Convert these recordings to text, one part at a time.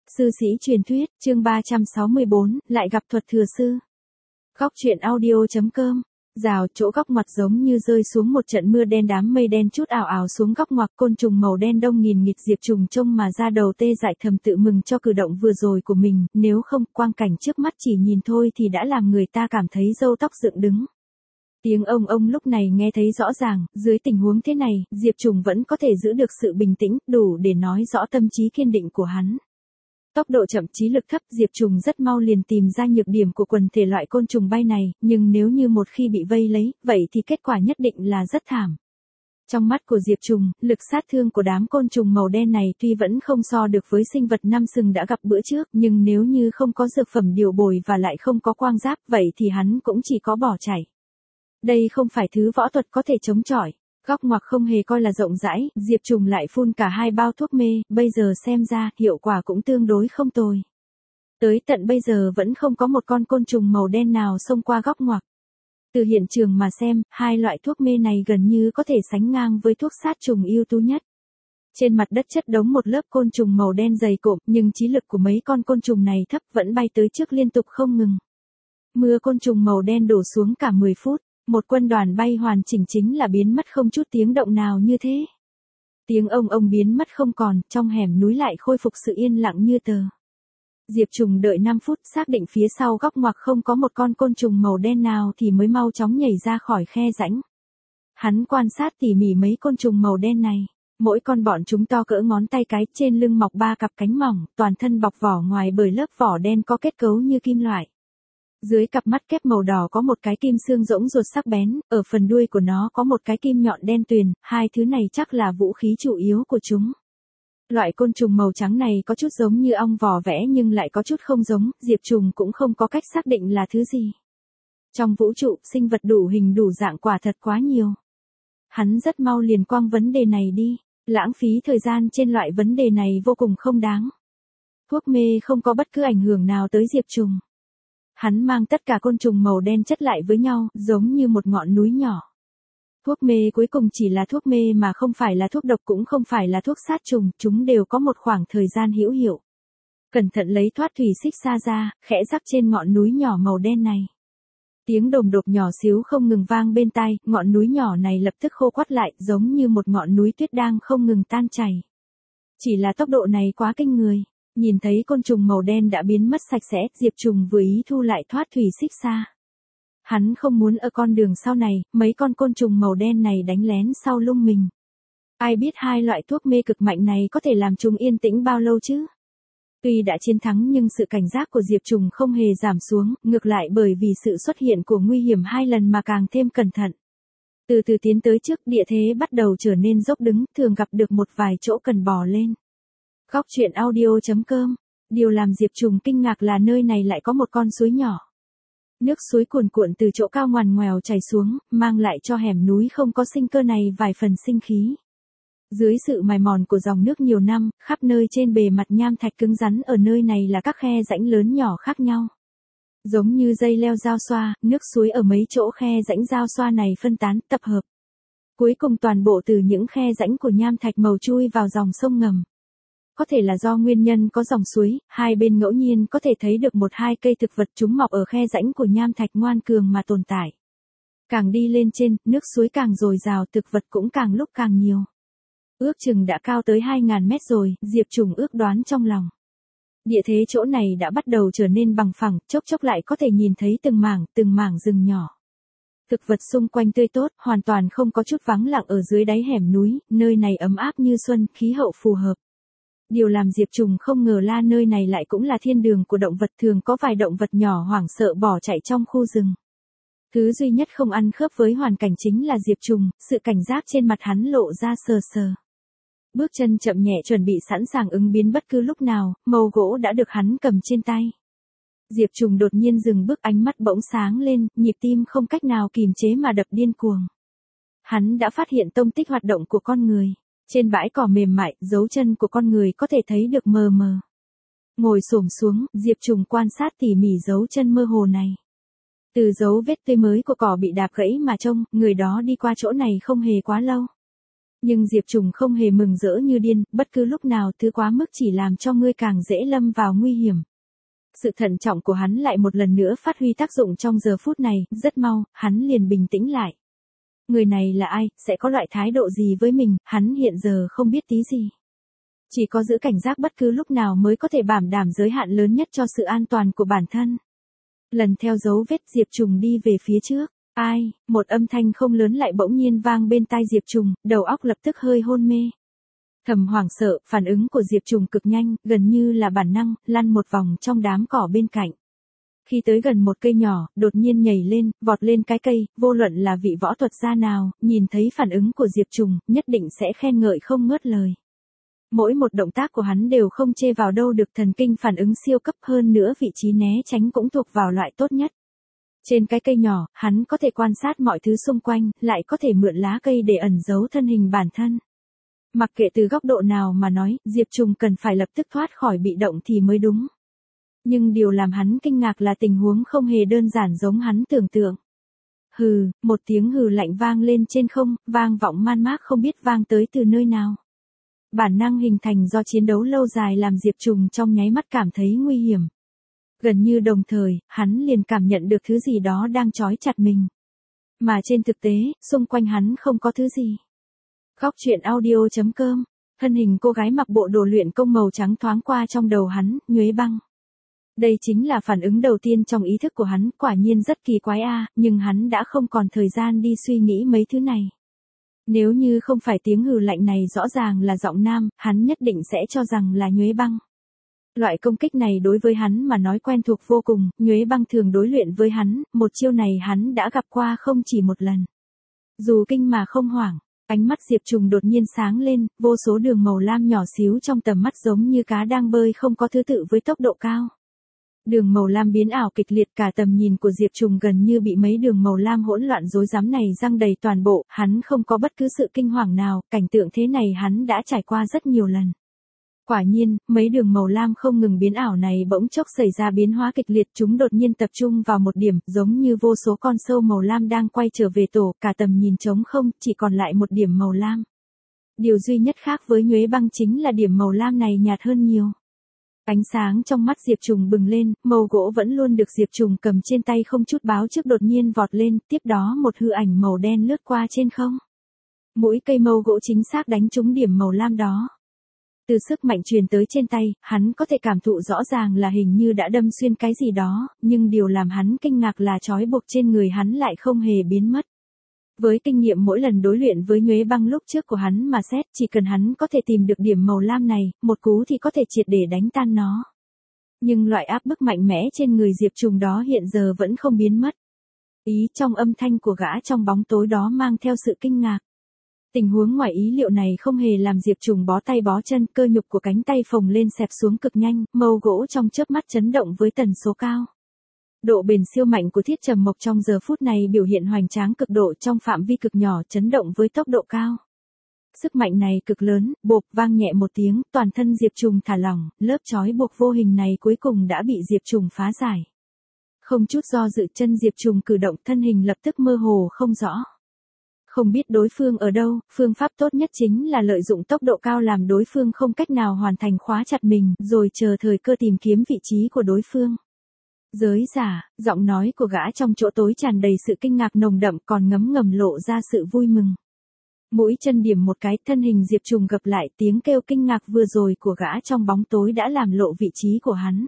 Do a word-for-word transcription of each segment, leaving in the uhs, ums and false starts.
Sư sĩ truyền thuyết, chương ba trăm sáu mươi bốn, lại gặp thuật thừa sư. Góc truyện audio.com. Rào, chỗ góc ngoặt giống như rơi xuống một trận mưa đen, đám mây đen chút ảo ảo xuống góc ngoặt, côn trùng màu đen đông nghìn nghịt, Diệp Trùng trông mà ra đầu tê dại, thầm tự mừng cho cử động vừa rồi của mình, nếu không, quang cảnh trước mắt chỉ nhìn thôi thì đã làm người ta cảm thấy râu tóc dựng đứng. Tiếng ông ông lúc này nghe thấy rõ ràng, dưới tình huống thế này, Diệp Trùng vẫn có thể giữ được sự bình tĩnh, đủ để nói rõ tâm trí kiên định của hắn. Tốc độ chậm, trí lực thấp, Diệp Trùng rất mau liền tìm ra nhược điểm của quần thể loại côn trùng bay này, nhưng nếu như một khi bị vây lấy, vậy thì kết quả nhất định là rất thảm. Trong mắt của Diệp Trùng, lực sát thương của đám côn trùng màu đen này tuy vẫn không so được với sinh vật năm sừng đã gặp bữa trước, nhưng nếu như không có dược phẩm điều bồi và lại không có quang giáp, vậy thì hắn cũng chỉ có bỏ chạy. Đây không phải thứ võ thuật có thể chống chọi. Góc ngoặc không hề coi là rộng rãi, Diệp Trùng lại phun cả hai bao thuốc mê, bây giờ xem ra, hiệu quả cũng tương đối không tồi. Tới tận bây giờ vẫn không có một con côn trùng màu đen nào xông qua góc ngoặc. Từ hiện trường mà xem, hai loại thuốc mê này gần như có thể sánh ngang với thuốc sát trùng ưu tú nhất. Trên mặt đất chất đống một lớp côn trùng màu đen dày cộm, nhưng trí lực của mấy con côn trùng này thấp, vẫn bay tới trước liên tục không ngừng. Mưa côn trùng màu đen đổ xuống cả mười phút. Một quân đoàn bay hoàn chỉnh chính là biến mất không chút tiếng động nào như thế. Tiếng ông ông biến mất không còn, trong hẻm núi lại khôi phục sự yên lặng như tờ. Diệp Trùng đợi năm phút, xác định phía sau góc ngoặc không có một con côn trùng màu đen nào thì mới mau chóng nhảy ra khỏi khe rãnh. Hắn quan sát tỉ mỉ mấy côn trùng màu đen này. Mỗi con bọn chúng to cỡ ngón tay cái, trên lưng mọc ba cặp cánh mỏng, toàn thân bọc vỏ ngoài bởi lớp vỏ đen có kết cấu như kim loại. Dưới cặp mắt kép màu đỏ có một cái kim xương rỗng ruột sắc bén, ở phần đuôi của nó có một cái kim nhọn đen tuyền, hai thứ này chắc là vũ khí chủ yếu của chúng. Loại côn trùng màu trắng này có chút giống như ong vò vẽ nhưng lại có chút không giống, Diệp Trùng cũng không có cách xác định là thứ gì. Trong vũ trụ, sinh vật đủ hình đủ dạng quả thật quá nhiều. Hắn rất mau liền quăng vấn đề này đi, lãng phí thời gian trên loại vấn đề này vô cùng không đáng. Thuốc mê không có bất cứ ảnh hưởng nào tới Diệp Trùng. Hắn mang tất cả côn trùng màu đen chất lại với nhau, giống như một ngọn núi nhỏ. Thuốc mê cuối cùng chỉ là thuốc mê mà không phải là thuốc độc cũng không phải là thuốc sát trùng, chúng đều có một khoảng thời gian hữu hiệu. Cẩn thận lấy thoát thủy xích xa ra, khẽ rắc trên ngọn núi nhỏ màu đen này. Tiếng đồm đột nhỏ xíu không ngừng vang bên tai, ngọn núi nhỏ này lập tức khô quắt lại, giống như một ngọn núi tuyết đang không ngừng tan chảy. Chỉ là tốc độ này quá kinh người. Nhìn thấy côn trùng màu đen đã biến mất sạch sẽ, Diệp Trùng vừa ý thu lại thoát thủy xích xa. Hắn không muốn ở con đường sau này, mấy con côn trùng màu đen này đánh lén sau lưng mình. Ai biết hai loại thuốc mê cực mạnh này có thể làm chúng yên tĩnh bao lâu chứ? Tuy đã chiến thắng nhưng sự cảnh giác của Diệp Trùng không hề giảm xuống, ngược lại bởi vì sự xuất hiện của nguy hiểm hai lần mà càng thêm cẩn thận. Từ từ tiến tới trước, địa thế bắt đầu trở nên dốc đứng, thường gặp được một vài chỗ cần bò lên. Góc truyện audio.com. Điều làm Diệp Trùng kinh ngạc là nơi này lại có một con suối nhỏ. Nước suối cuồn cuộn từ chỗ cao ngoằn ngoèo chảy xuống, mang lại cho hẻm núi không có sinh cơ này vài phần sinh khí. Dưới sự mài mòn của dòng nước nhiều năm, khắp nơi trên bề mặt nham thạch cứng rắn ở nơi này là các khe rãnh lớn nhỏ khác nhau. Giống như dây leo dao xoa, nước suối ở mấy chỗ khe rãnh dao xoa này phân tán, tập hợp. Cuối cùng toàn bộ từ những khe rãnh của nham thạch màu chui vào dòng sông ngầm. Có thể là do nguyên nhân có dòng suối, hai bên ngẫu nhiên có thể thấy được một hai cây thực vật chúng mọc ở khe rãnh của nham thạch ngoan cường mà tồn tại. Càng đi lên trên, nước suối càng dồi dào, thực vật cũng càng lúc càng nhiều. Ước chừng đã cao tới hai nghìn mét rồi, Diệp Trùng ước đoán trong lòng. Địa thế chỗ này đã bắt đầu trở nên bằng phẳng, chốc chốc lại có thể nhìn thấy từng mảng, từng mảng rừng nhỏ. Thực vật xung quanh tươi tốt, hoàn toàn không có chút vắng lặng ở dưới đáy hẻm núi, nơi này ấm áp như xuân, khí hậu phù hợp. Điều làm Diệp Trùng không ngờ là nơi này lại cũng là thiên đường của động vật, thường có vài động vật nhỏ hoảng sợ bỏ chạy trong khu rừng. Thứ duy nhất không ăn khớp với hoàn cảnh chính là Diệp Trùng, sự cảnh giác trên mặt hắn lộ ra sờ sờ. Bước chân chậm nhẹ chuẩn bị sẵn sàng ứng biến bất cứ lúc nào, mâu gỗ đã được hắn cầm trên tay. Diệp Trùng đột nhiên dừng bước, ánh mắt bỗng sáng lên, nhịp tim không cách nào kìm chế mà đập điên cuồng. Hắn đã phát hiện tông tích hoạt động của con người. Trên bãi cỏ mềm mại, dấu chân của con người có thể thấy được mờ mờ. Ngồi xổm xuống, Diệp Trùng quan sát tỉ mỉ dấu chân mơ hồ này. Từ dấu vết tươi mới của cỏ bị đạp gãy mà trông, người đó đi qua chỗ này không hề quá lâu. Nhưng Diệp Trùng không hề mừng rỡ như điên, bất cứ lúc nào thứ quá mức chỉ làm cho ngươi càng dễ lâm vào nguy hiểm. Sự thận trọng của hắn lại một lần nữa phát huy tác dụng trong giờ phút này, rất mau, hắn liền bình tĩnh lại. Người này là ai, sẽ có loại thái độ gì với mình, hắn hiện giờ không biết tí gì. Chỉ có giữ cảnh giác bất cứ lúc nào mới có thể bảo đảm giới hạn lớn nhất cho sự an toàn của bản thân. Lần theo dấu vết Diệp Trùng đi về phía trước. Ai, một âm thanh không lớn lại bỗng nhiên vang bên tai Diệp Trùng, đầu óc lập tức hơi hôn mê. Thầm hoảng sợ, phản ứng của Diệp Trùng cực nhanh, gần như là bản năng, lăn một vòng trong đám cỏ bên cạnh. Khi tới gần một cây nhỏ, đột nhiên nhảy lên, vọt lên cái cây, vô luận là vị võ thuật gia nào, nhìn thấy phản ứng của Diệp Trùng, nhất định sẽ khen ngợi không ngớt lời. Mỗi một động tác của hắn đều không chê vào đâu được, thần kinh phản ứng siêu cấp, hơn nữa vị trí né tránh cũng thuộc vào loại tốt nhất. Trên cái cây nhỏ, hắn có thể quan sát mọi thứ xung quanh, lại có thể mượn lá cây để ẩn giấu thân hình bản thân. Mặc kệ từ góc độ nào mà nói, Diệp Trùng cần phải lập tức thoát khỏi bị động thì mới đúng. Nhưng điều làm hắn kinh ngạc là tình huống không hề đơn giản giống hắn tưởng tượng. Hừ, một tiếng hừ lạnh vang lên trên không, vang vọng man mác không biết vang tới từ nơi nào. Bản năng hình thành do chiến đấu lâu dài làm Diệp Trùng trong nháy mắt cảm thấy nguy hiểm. Gần như đồng thời, hắn liền cảm nhận được thứ gì đó đang trói chặt mình. Mà trên thực tế, xung quanh hắn không có thứ gì. Góc truyện audio chấm com, thân hình cô gái mặc bộ đồ luyện công màu trắng thoáng qua trong đầu hắn, Nhuế Băng. Đây chính là phản ứng đầu tiên trong ý thức của hắn, quả nhiên rất kỳ quái a, nhưng hắn đã không còn thời gian đi suy nghĩ mấy thứ này. Nếu như không phải tiếng hừ lạnh này rõ ràng là giọng nam, hắn nhất định sẽ cho rằng là Nhuế Băng. Loại công kích này đối với hắn mà nói quen thuộc vô cùng, Nhuế Băng thường đối luyện với hắn, một chiêu này hắn đã gặp qua không chỉ một lần. Dù kinh mà không hoảng, ánh mắt Diệp Trùng đột nhiên sáng lên, vô số đường màu lam nhỏ xíu trong tầm mắt giống như cá đang bơi không có thứ tự với tốc độ cao. Đường màu lam biến ảo kịch liệt, cả tầm nhìn của Diệp Trùng gần như bị mấy đường màu lam hỗn loạn rối rắm này giăng đầy toàn bộ, hắn không có bất cứ sự kinh hoàng nào, cảnh tượng thế này hắn đã trải qua rất nhiều lần. Quả nhiên, mấy đường màu lam không ngừng biến ảo này bỗng chốc xảy ra biến hóa kịch liệt, chúng đột nhiên tập trung vào một điểm, giống như vô số con sâu màu lam đang quay trở về tổ, cả tầm nhìn trống không, chỉ còn lại một điểm màu lam. Điều duy nhất khác với Nhuế Băng chính là điểm màu lam này nhạt hơn nhiều. Ánh sáng trong mắt Diệp Trùng bừng lên, mâu gỗ vẫn luôn được Diệp Trùng cầm trên tay không chút báo trước đột nhiên vọt lên, tiếp đó một hư ảnh màu đen lướt qua trên không. Mũi cây mâu gỗ chính xác đánh trúng điểm màu lam đó. Từ sức mạnh truyền tới trên tay, hắn có thể cảm thụ rõ ràng là hình như đã đâm xuyên cái gì đó, nhưng điều làm hắn kinh ngạc là trói buộc trên người hắn lại không hề biến mất. Với kinh nghiệm mỗi lần đối luyện với Nhuế Băng lúc trước của hắn mà xét, chỉ cần hắn có thể tìm được điểm màu lam này, một cú thì có thể triệt để đánh tan nó. Nhưng loại áp bức mạnh mẽ trên người Diệp Trùng đó hiện giờ vẫn không biến mất. Ý trong âm thanh của gã trong bóng tối đó mang theo sự kinh ngạc. Tình huống ngoài ý liệu này không hề làm Diệp Trùng bó tay bó chân, cơ nhục của cánh tay phồng lên xẹp xuống cực nhanh, mâu gỗ trong chớp mắt chấn động với tần số cao. Độ bền siêu mạnh của thiết trầm mộc trong giờ phút này biểu hiện hoành tráng cực độ trong phạm vi cực nhỏ, chấn động với tốc độ cao. Sức mạnh này cực lớn, bộp vang nhẹ một tiếng, toàn thân Diệp Trùng thả lỏng, lớp trói buộc vô hình này cuối cùng đã bị Diệp Trùng phá giải. Không chút do dự, chân Diệp Trùng cử động, thân hình lập tức mơ hồ không rõ. Không biết đối phương ở đâu, phương pháp tốt nhất chính là lợi dụng tốc độ cao làm đối phương không cách nào hoàn thành khóa chặt mình, rồi chờ thời cơ tìm kiếm vị trí của đối phương. Giới giả, giọng nói của gã trong chỗ tối tràn đầy sự kinh ngạc nồng đậm, còn ngấm ngầm lộ ra sự vui mừng. Mũi chân điểm một cái, thân hình Diệp Trùng gập lại, tiếng kêu kinh ngạc vừa rồi của gã trong bóng tối đã làm lộ vị trí của hắn.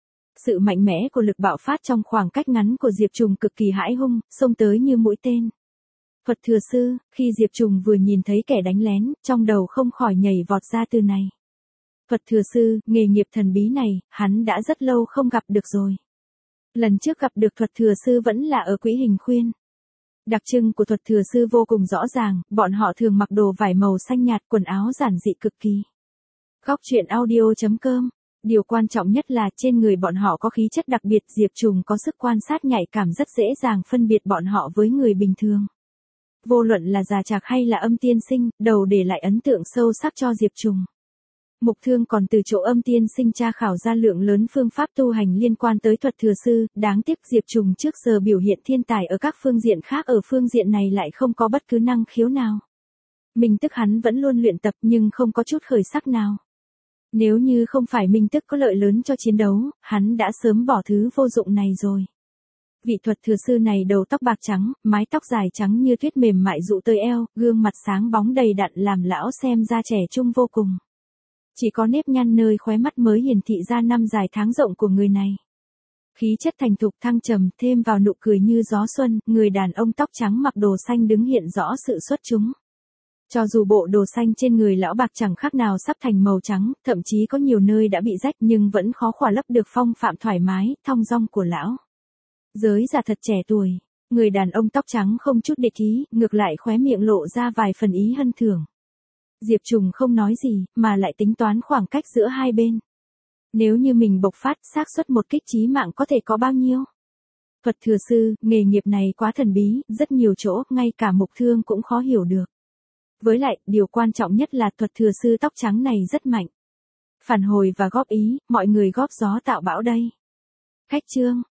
Sự mạnh mẽ của lực bạo phát trong khoảng cách ngắn của Diệp Trùng cực kỳ hãi hung, xông tới như mũi tên. Phật thừa sư, khi Diệp Trùng vừa nhìn thấy kẻ đánh lén, trong đầu không khỏi nhảy vọt ra từ này. Phật thừa sư, nghề nghiệp thần bí này, hắn đã rất lâu không gặp được rồi. Lần trước gặp được thuật thừa sư vẫn là ở Quỹ Hình Khuyên. Đặc trưng của thuật thừa sư vô cùng rõ ràng, bọn họ thường mặc đồ vải màu xanh nhạt, quần áo giản dị cực kỳ. Góc truyện audio chấm com, điều quan trọng nhất là trên người bọn họ có khí chất đặc biệt, Diệp Trùng có sức quan sát nhạy cảm rất dễ dàng phân biệt bọn họ với người bình thường. Vô luận là già chạc hay là Âm Tiên Sinh, đầu để lại ấn tượng sâu sắc cho Diệp Trùng. Mục Thương còn từ chỗ Âm Tiên Sinh tra khảo ra lượng lớn phương pháp tu hành liên quan tới thuật thừa sư, đáng tiếc Diệp Trùng trước giờ biểu hiện thiên tài ở các phương diện khác, ở phương diện này lại không có bất cứ năng khiếu nào. Minh Tức hắn vẫn luôn luyện tập nhưng không có chút khởi sắc nào. Nếu như không phải Minh Tức có lợi lớn cho chiến đấu, hắn đã sớm bỏ thứ vô dụng này rồi. Vị thuật thừa sư này đầu tóc bạc trắng, mái tóc dài trắng như tuyết mềm mại dụ tới eo, gương mặt sáng bóng đầy đặn làm lão xem ra trẻ trung vô cùng. Chỉ có nếp nhăn nơi khóe mắt mới hiển thị ra năm dài tháng rộng của người này. Khí chất thành thục thăng trầm thêm vào nụ cười như gió xuân, người đàn ông tóc trắng mặc đồ xanh đứng hiện rõ sự xuất chúng. Cho dù bộ đồ xanh trên người lão bạc chẳng khác nào sắp thành màu trắng, thậm chí có nhiều nơi đã bị rách nhưng vẫn khó khỏa lấp được phong phạm thoải mái, thong dong của lão. Giới già thật trẻ tuổi, người đàn ông tóc trắng không chút địch ý, ngược lại khóe miệng lộ ra vài phần ý hân thưởng. Diệp Trùng không nói gì, mà lại tính toán khoảng cách giữa hai bên. Nếu như mình bộc phát, xác suất một kích chí mạng có thể có bao nhiêu? Thuật thừa sư, nghề nghiệp này quá thần bí, rất nhiều chỗ, ngay cả mục thương cũng khó hiểu được. Với lại, điều quan trọng nhất là thuật thừa sư tóc trắng này rất mạnh. Phản hồi và góp ý, mọi người góp gió tạo bão đây. Khách chương.